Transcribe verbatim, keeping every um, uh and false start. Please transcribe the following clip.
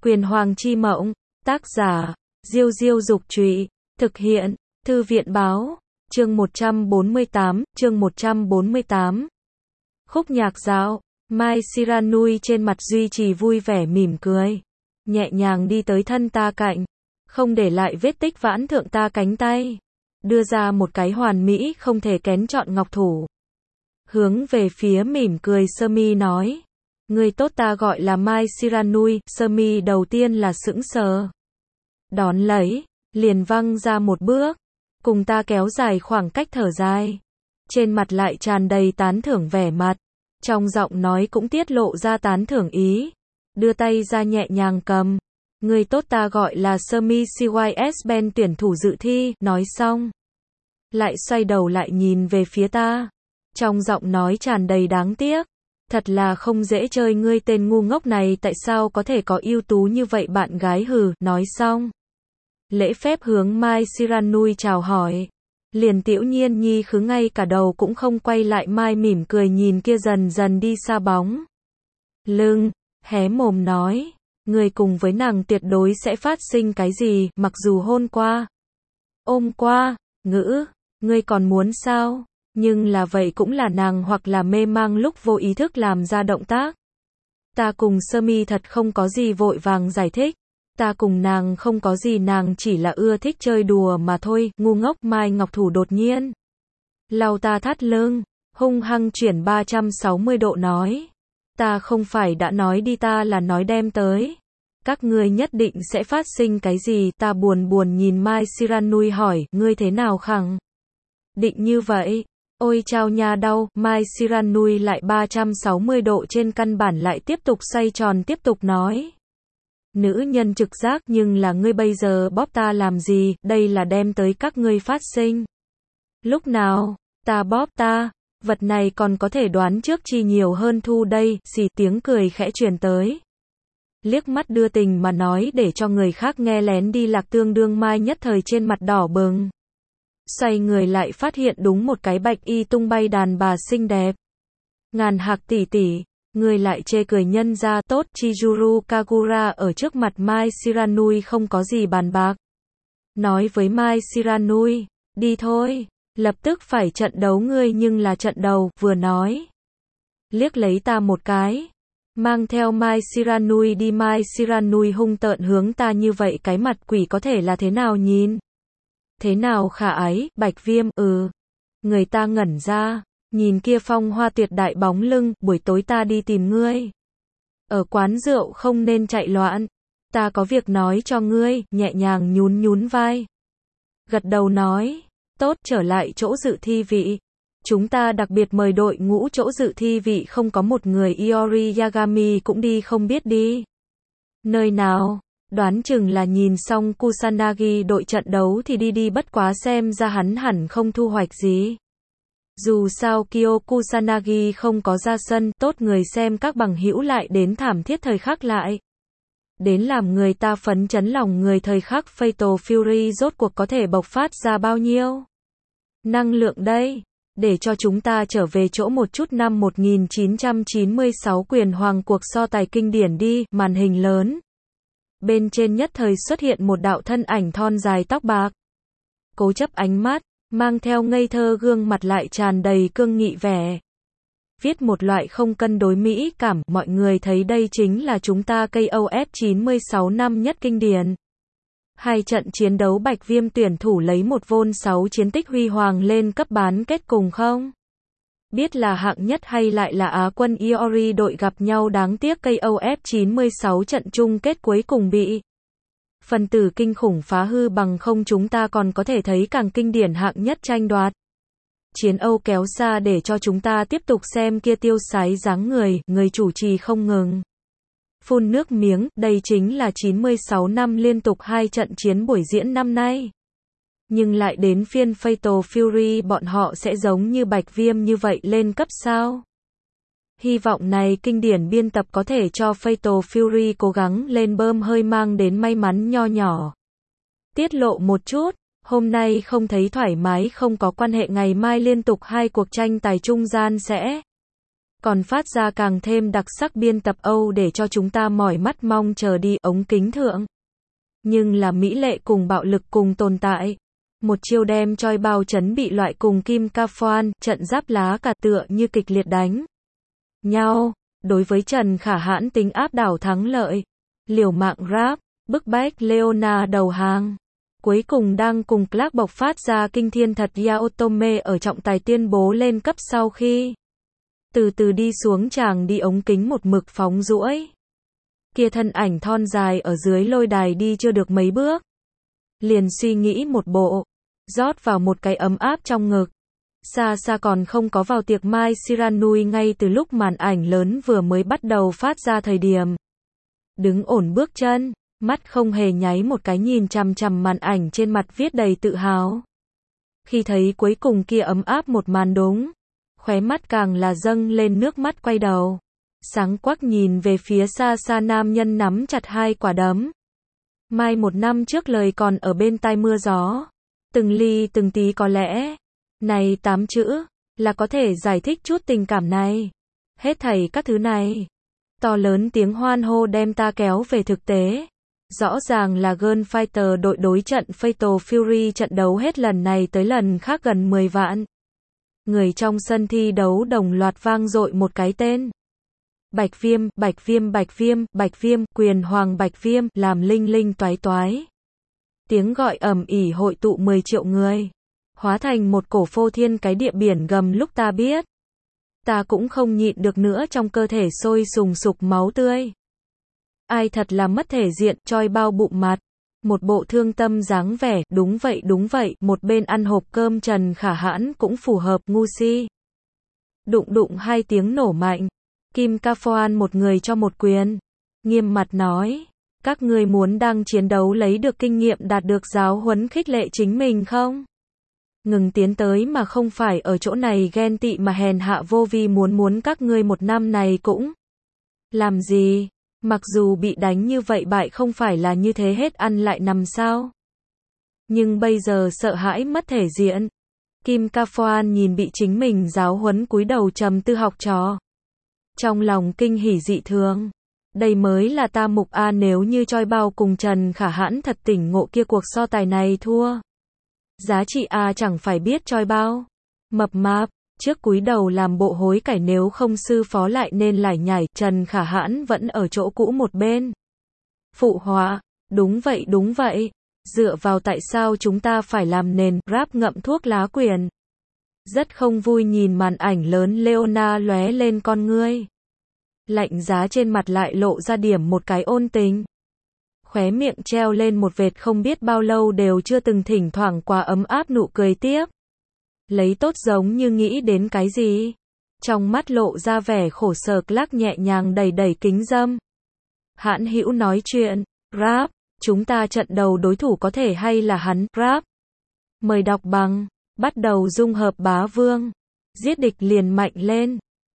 Quyền Hoàng chi mộng, tác giả, Diêu Diêu Dục Trụy, thực hiện, Thư viện Báo, chương một trăm bốn mươi tám, chương một trăm bốn mươi tám. Khúc nhạc dạo, Mai Shiranui trên mặt duy trì vui vẻ mỉm cười, nhẹ nhàng đi tới thân ta cạnh, không để lại vết tích vãn thượng ta cánh tay, đưa ra một cái hoàn mỹ không thể kén chọn ngọc thủ. Hướng về phía mỉm cười sơ mi nói, người tốt ta gọi là Mai Shiranui. Sơ mi đầu tiên là sững sờ, đón lấy, liền văng ra một bước, cùng ta kéo dài khoảng cách thở dài, trên mặt lại tràn đầy tán thưởng vẻ mặt, trong giọng nói cũng tiết lộ ra tán thưởng ý, đưa tay ra nhẹ nhàng cầm, người tốt ta gọi là sơ mi xê i ét Ben tuyển thủ dự thi. Nói xong, lại xoay đầu lại nhìn về phía ta, trong giọng nói tràn đầy đáng tiếc, thật là không dễ chơi, ngươi tên ngu ngốc này tại sao có thể có ưu tú như vậy bạn gái hừ. Nói xong, lễ phép hướng Mai Shiranui chào hỏi, liền Tiểu Nhiên Nhi khứ ngay cả đầu cũng không quay lại. Mai mỉm cười nhìn kia dần dần đi xa bóng lưng, hé mồm nói, người cùng với nàng tuyệt đối sẽ phát sinh cái gì, mặc dù hôn qua, ôm qua, ngữ, ngươi còn muốn sao? Nhưng là vậy cũng là nàng hoặc là mê mang lúc vô ý thức làm ra động tác. Ta cùng sơ mi thật không có gì vội vàng giải thích. Ta cùng nàng không có gì, nàng chỉ là ưa thích chơi đùa mà thôi. Ngu ngốc. Mai Ngọc Thủ đột nhiên lau ta thắt lưng, hung hăng chuyển ba trăm sáu mươi độ nói, ta không phải đã nói đi, ta là nói đem tới. Các ngươi nhất định sẽ phát sinh cái gì? Ta buồn buồn nhìn Mai Shiranui hỏi, ngươi thế nào khẳng định như vậy? Ôi chao nha đau. Mai Shiranui lại ba trăm sáu mươi độ trên căn bản lại tiếp tục xoay tròn tiếp tục nói, nữ nhân trực giác, nhưng là ngươi bây giờ bóp ta làm gì, đây là đem tới các ngươi phát sinh. Lúc nào, ta bóp ta, vật này còn có thể đoán trước chi nhiều hơn thu đây. Xì tiếng cười khẽ truyền tới, liếc mắt đưa tình mà nói để cho người khác nghe lén đi lạc tương đương. Mai nhất thời trên mặt đỏ bừng, xoay người lại phát hiện đúng một cái bạch y tung bay đàn bà xinh đẹp. Ngàn Hạc tỷ tỷ, người lại chê cười nhân ra tốt. Chizuru Kagura ở trước mặt Mai Shiranui không có gì bàn bạc, nói với Mai Shiranui, đi thôi, lập tức phải trận đấu ngươi, nhưng là trận đầu. Vừa nói, liếc lấy ta một cái, mang theo Mai Shiranui đi. Mai Shiranui hung tợn hướng ta như vậy, cái mặt quỷ có thể là thế nào nhìn? Thế nào khả ái? Bạch Viêm, ừ. Người ta ngẩn ra, nhìn kia phong hoa tuyệt đại bóng lưng. Buổi tối ta đi tìm ngươi, ở quán rượu không nên chạy loạn, ta có việc nói cho ngươi. Nhẹ nhàng nhún nhún vai, gật đầu nói, tốt. Trở lại chỗ dự thi vị, chúng ta đặc biệt mời đội ngũ chỗ dự thi vị không có một người. Iori Yagami cũng đi, không biết đi nơi nào, đoán chừng là nhìn xong Kusanagi đội trận đấu thì đi đi, bất quá xem ra hắn hẳn không thu hoạch gì. Dù sao Kyo Kusanagi không có ra sân, tốt người xem các bằng hữu lại đến thảm thiết thời khắc lại đến làm người ta phấn chấn lòng người. Thời khắc Fatal Fury rốt cuộc có thể bộc phát ra bao nhiêu năng lượng đây, để cho chúng ta trở về chỗ một chút. Năm một nghìn chín trăm chín mươi sáu Quyền Hoàng cuộc so tài kinh điển đi. Màn hình lớn bên trên nhất thời xuất hiện một đạo thân ảnh thon dài tóc bạc, cố chấp ánh mắt, mang theo ngây thơ, gương mặt lại tràn đầy cương nghị vẻ, viết một loại không cân đối mỹ cảm. Mọi người thấy đây chính là chúng ta ca o ép chín mươi sáu năm nhất kinh điển. Hai trận chiến đấu Bạch Viêm tuyển thủ lấy một vôn sáu chiến tích huy hoàng lên cấp bán kết cùng không biết là hạng nhất hay lại là Á quân. Iori đội gặp nhau, đáng tiếc ca o ép chín mươi sáu trận chung kết cuối cùng bị phần tử kinh khủng phá hư, bằng không chúng ta còn có thể thấy càng kinh điển hạng nhất tranh đoạt. Chiến Âu kéo xa để cho chúng ta tiếp tục xem kia tiêu sái dáng người. Người chủ trì không ngừng phun nước miếng, đây chính là chín mươi sáu năm liên tục hai trận chiến buổi diễn năm nay. Nhưng lại đến phiên Fatal Fury, bọn họ sẽ giống như Bạch Viêm như vậy lên cấp sao? Hy vọng này kinh điển biên tập có thể cho Fatal Fury cố gắng lên bơm hơi, mang đến may mắn nho nhỏ. Tiết lộ một chút, hôm nay không thấy thoải mái không có quan hệ, ngày mai liên tục hai cuộc tranh tài trung gian sẽ còn phát ra càng thêm đặc sắc biên tập Âu để cho chúng ta mỏi mắt mong chờ đi ống kính thượng. Nhưng là mỹ lệ cùng bạo lực cùng tồn tại. Một chiêu đem Choi Bao chấn bị loại cùng Kim Ka Phoan, trận giáp lá cả tựa như kịch liệt đánh nhau. Đối với Trần Khả Hãn tính áp đảo thắng lợi. Liều mạng rap, bức bách Leona đầu hàng. Cuối cùng đang cùng Clark bộc phát ra kinh thiên thật Yaotome ở trọng tài tuyên bố lên cấp sau khi từ từ đi xuống chàng đi ống kính một mực phóng duỗi. Kia thân ảnh thon dài ở dưới lôi đài đi chưa được mấy bước. Liền suy nghĩ một bộ, rót vào một cái ấm áp trong ngực. Xa xa còn không có vào tiệc Mai Shiranui ngay từ lúc màn ảnh lớn vừa mới bắt đầu phát ra thời điểm. Đứng ổn bước chân, mắt không hề nháy một cái nhìn chằm chằm màn ảnh trên mặt viết đầy tự hào. Khi thấy cuối cùng kia ấm áp một màn đúng, khóe mắt càng là dâng lên nước mắt quay đầu. Sáng quắc nhìn về phía xa xa nam nhân nắm chặt hai quả đấm. Mai một năm trước lời còn ở bên tai mưa gió. Từng ly từng tí có lẽ. Này tám chữ, là có thể giải thích chút tình cảm này. Hết thảy các thứ này. To lớn tiếng hoan hô đem ta kéo về thực tế. Rõ ràng là Girl Fighter đội đối trận Fatal Fury trận đấu hết lần này tới lần khác gần mười vạn. Người trong sân thi đấu đồng loạt vang dội một cái tên. Bạch Viêm, Bạch Viêm, Bạch Viêm, Bạch Viêm, quyền hoàng Bạch Viêm, làm linh linh toái toái. Tiếng gọi ầm ỉ hội tụ mười triệu người. Hóa thành một cổ phô thiên cái địa biển gầm lúc ta biết. Ta cũng không nhịn được nữa trong cơ thể sôi sùng sục máu tươi. Ai thật là mất thể diện, Choi Bao bụng mặt. Một bộ thương tâm dáng vẻ, đúng vậy đúng vậy, một bên ăn hộp cơm Trần Khả Hãn cũng phù hợp, ngu si. Đụng đụng hai tiếng nổ mạnh. Kim Ka Phoan một người cho một quyền. Nghiêm mặt nói, các ngươi muốn đang chiến đấu lấy được kinh nghiệm đạt được giáo huấn khích lệ chính mình không? Ngừng tiến tới mà không phải ở chỗ này ghen tị mà hèn hạ vô vi muốn muốn các ngươi một năm này cũng làm gì? Mặc dù bị đánh như vậy bại không phải là như thế hết ăn lại nằm sao? Nhưng bây giờ sợ hãi mất thể diện. Kim Ka Phoan nhìn bị chính mình giáo huấn cúi đầu trầm tư học trò. Trong lòng kinh hỉ dị thường. Đây mới là ta mục A, nếu như Choi Bao cùng Trần Khả Hãn thật tỉnh ngộ kia cuộc so tài này thua. Giá trị A chẳng phải biết Choi Bao. Mập mạp, trước cúi đầu làm bộ hối cải nếu không sư phó lại nên lải nhải, Trần Khả Hãn vẫn ở chỗ cũ một bên. Phụ họa, đúng vậy đúng vậy. Dựa vào tại sao chúng ta phải làm nền rap ngậm thuốc lá quyền. Rất không vui nhìn màn ảnh lớn Leona lóe lên con ngươi. Lạnh giá trên mặt lại lộ ra điểm một cái ôn tình. Khóe miệng treo lên một vệt không biết bao lâu đều chưa từng thỉnh thoảng qua ấm áp nụ cười tiếp. Lấy tốt giống như nghĩ đến cái gì. Trong mắt lộ ra vẻ khổ sở, Clark nhẹ nhàng đẩy đẩy kính dâm. Hãn hữu nói chuyện, rap, chúng ta trận đầu đối thủ có thể hay là hắn, rap. Mời đọc bằng, bắt đầu dung hợp bá vương. Giết địch liền mạnh lên.